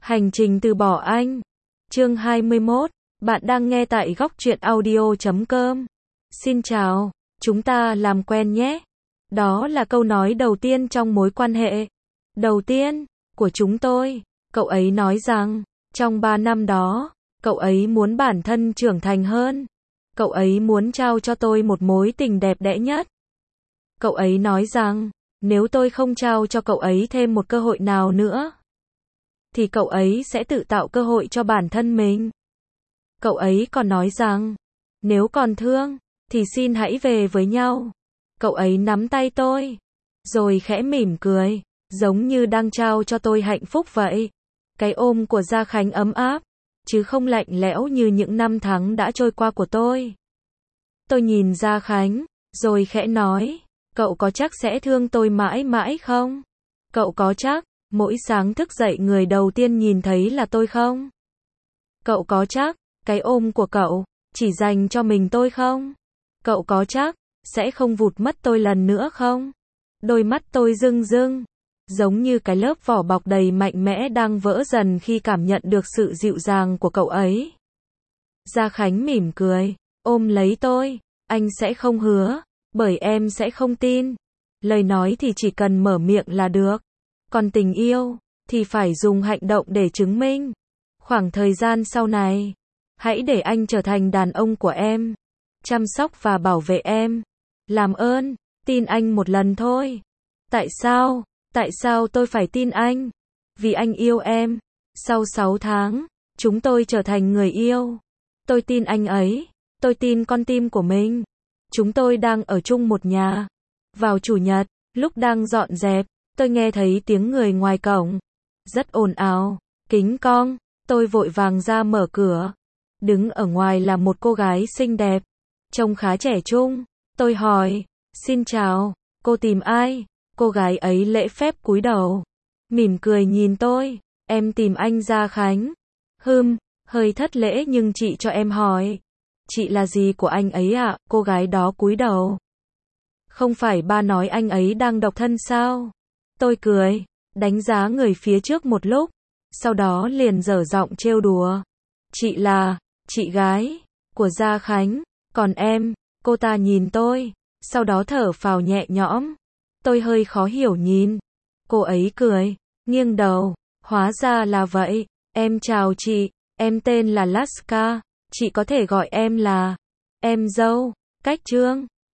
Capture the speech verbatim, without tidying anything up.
Hành trình từ bỏ anh. Chương hai mươi mốt. Bạn đang nghe tại góc truyện audio chấm com. Xin chào, chúng ta làm quen nhé. Đó là câu nói đầu tiên trong mối quan hệ đầu tiên của chúng tôi. Cậu ấy nói rằng, trong ba năm đó, cậu ấy muốn bản thân trưởng thành hơn. Cậu ấy muốn trao cho tôi một mối tình đẹp đẽ nhất. Cậu ấy nói rằng, nếu tôi không trao cho cậu ấy thêm một cơ hội nào nữa, thì cậu ấy sẽ tự tạo cơ hội cho bản thân mình. Cậu ấy còn nói rằng, nếu còn thương, thì xin hãy về với nhau. Cậu ấy nắm tay tôi, rồi khẽ mỉm cười, giống như đang trao cho tôi hạnh phúc vậy. Cái ôm của Gia Khánh ấm áp, chứ không lạnh lẽo như những năm tháng đã trôi qua của tôi. Tôi nhìn Gia Khánh, rồi khẽ nói, cậu có chắc sẽ thương tôi mãi mãi không? Cậu có chắc, mỗi sáng thức dậy người đầu tiên nhìn thấy là tôi không? Cậu có chắc, cái ôm của cậu, chỉ dành cho mình tôi không? Cậu có chắc, sẽ không vụt mất tôi lần nữa không? Đôi mắt tôi rưng rưng, giống như cái lớp vỏ bọc đầy mạnh mẽ đang vỡ dần khi cảm nhận được sự dịu dàng của cậu ấy. Gia Khánh mỉm cười, ôm lấy tôi, anh sẽ không hứa, bởi em sẽ không tin. Lời nói thì chỉ cần mở miệng là được. Còn tình yêu, thì phải dùng hành động để chứng minh. Khoảng thời gian sau này, hãy để anh trở thành đàn ông của em. Chăm sóc và bảo vệ em. Làm ơn, tin anh một lần thôi. Tại sao? Tại sao tôi phải tin anh? Vì anh yêu em. Sau sáu tháng, chúng tôi trở thành người yêu. Tôi tin anh ấy. Tôi tin con tim của mình. Chúng tôi đang ở chung một nhà. Vào chủ nhật, lúc đang dọn dẹp, tôi nghe thấy tiếng người ngoài cổng. Rất ồn ào, kính cong. Tôi vội vàng ra mở cửa. Đứng ở ngoài là một cô gái xinh đẹp, trông khá trẻ trung. Tôi hỏi, xin chào, cô tìm ai? Cô gái ấy lễ phép cúi đầu, mỉm cười nhìn tôi, em tìm anh Gia Khánh. Hừm, hơi thất lễ nhưng chị cho em hỏi, chị là gì của anh ấy ạ? À? Cô gái đó cúi đầu. Không phải ba nói anh ấy đang độc thân sao? Tôi cười, đánh giá người phía trước một lúc, sau đó liền dở giọng trêu đùa. Chị là, chị gái, của Gia Khánh, còn em, cô ta nhìn tôi, sau đó thở phào nhẹ nhõm. Tôi hơi khó hiểu nhìn. Cô ấy cười, nghiêng đầu, hóa ra là vậy, em chào chị, em tên là Laska, chị có thể gọi em là, em dâu, cách Trương.